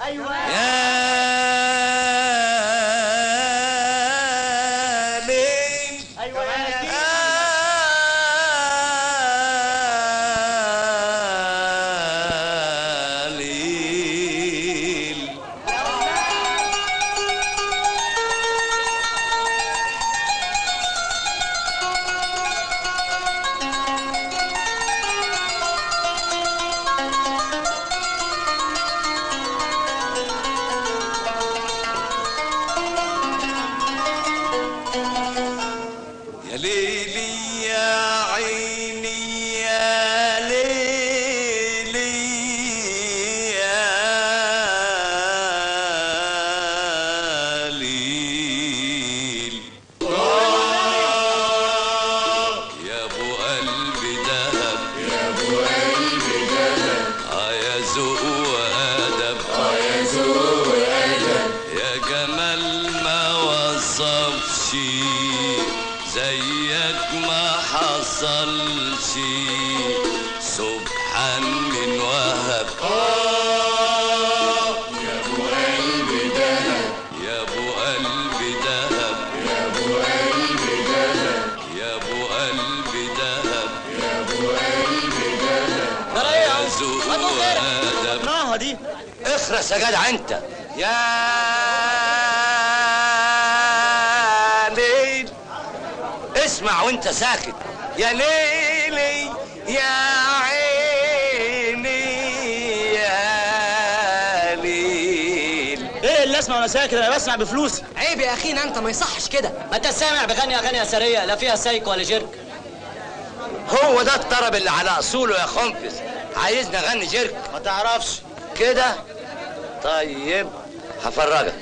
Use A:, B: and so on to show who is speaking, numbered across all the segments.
A: ايوه
B: يا ليل
A: ايوه يا ليل
B: يا ليلي يا عيني يا ليلي يا ليل يا ابو قلبي دهب يا ابو قلبي دهب يا ذوق وادب يا ذوق وادب يا جمال ما وصفش زيك ما حصلش سبحان من وهب يا ابو قلبي دهب يا ابو قلبي دهب يا ابو قلبي دهب يا ابو قلبي دهب يا ابو قلبي دهب يا ذوق وادب
A: ناها دي
B: اخرس يا جدع انت يا ليل اسمع وانت ساكت يا ليلي يا عيني يا ليل.
A: ايه اللي اسمع وانا ساكت؟ انا بسمع بفلوسي.
C: عيب يا اخينا انت، ما يصحش كده.
D: ما انت سامع بغني اغاني اثريه لا فيها سايك ولا جرك.
B: هو ده الطرب اللي على اصوله يا خنفس. عايزني اغني جرك؟
A: ما تعرفش
B: كده طيب هفرجك.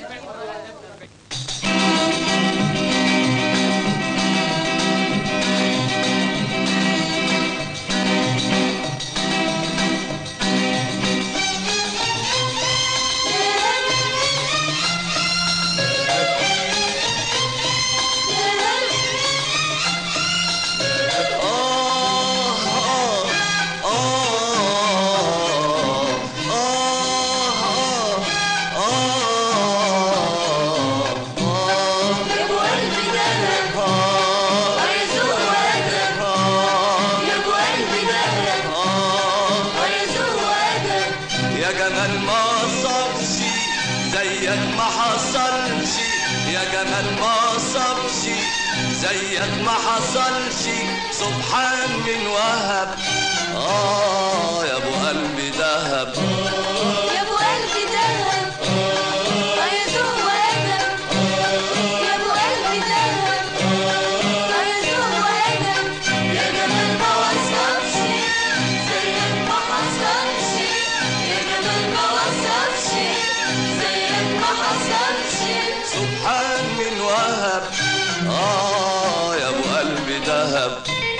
B: يا جمال ما صبش زيك ما حصلش يا جمال ما صبش زيك ما حصلش سبحان من وهب يا ابو قلبي دهب
E: يا ابو قلبي دهب يا ذوق وادب يا ابو قلبي دهب يا ذوق وادب يا جمال ما وصفش زيك ما حصلش يا جمال ما وصفش زيك ما حصلش
B: سبحان من وهب يا ابو قلبي دهب.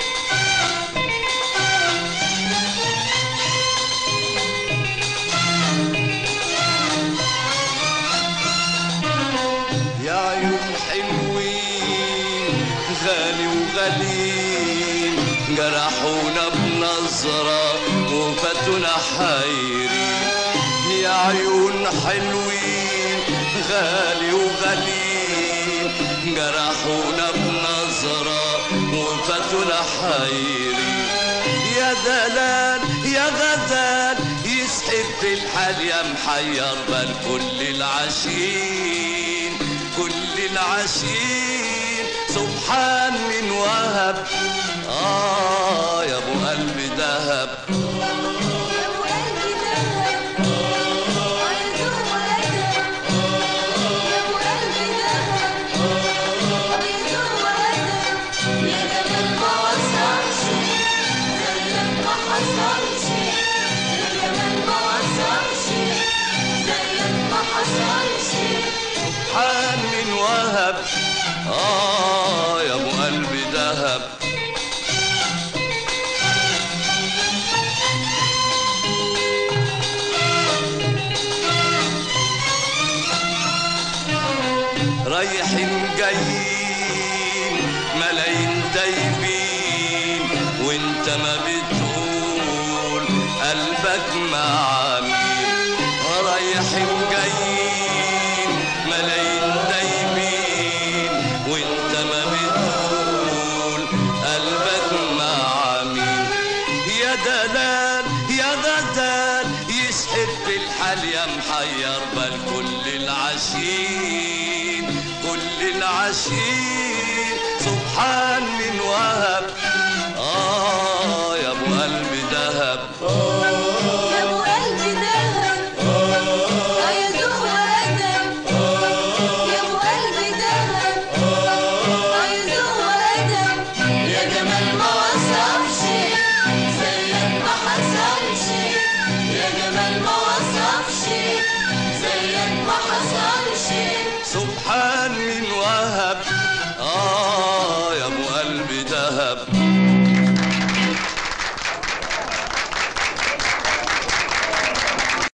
B: يا عيون حلوين غالي وغالين جرحونا بنظرة وفاتونا حيرين يا عيون حلوين غالي وغالين جرحونا بنظرة وفاتونا حيرين يا دلال يا غزال يسحب في الحال يا محير بل كل العاشقين كل العاشقين سبحان من وهب يا ابو قلبي دهب
E: يا ابو قلبي دهب يا ذوق وادب يا ابو قلبي دهب يا ذوق وادب يا جمال ما وصلش زيك ما حصلش يا جمال ما وصلش زيك ما حصلش
B: سبحان من وهب يا ابو قلبي دهب. رايحين جايين ملايين دايبين وانت ما بتقول قلبك مع مين رايحين جايين حير بال كل العاشقين كل العاشقين سبحان من وهب يا ابو قلب دهب
E: يا ابو قلب دهب يا ذوق وادب يا ابو قلب دهب يا ذوق وادب يا جمال ما وصفش زيك ما حصلش يا جمال ما وصفش زيك ما حصلش
B: سبحان من وهب يا ابو قلب دهب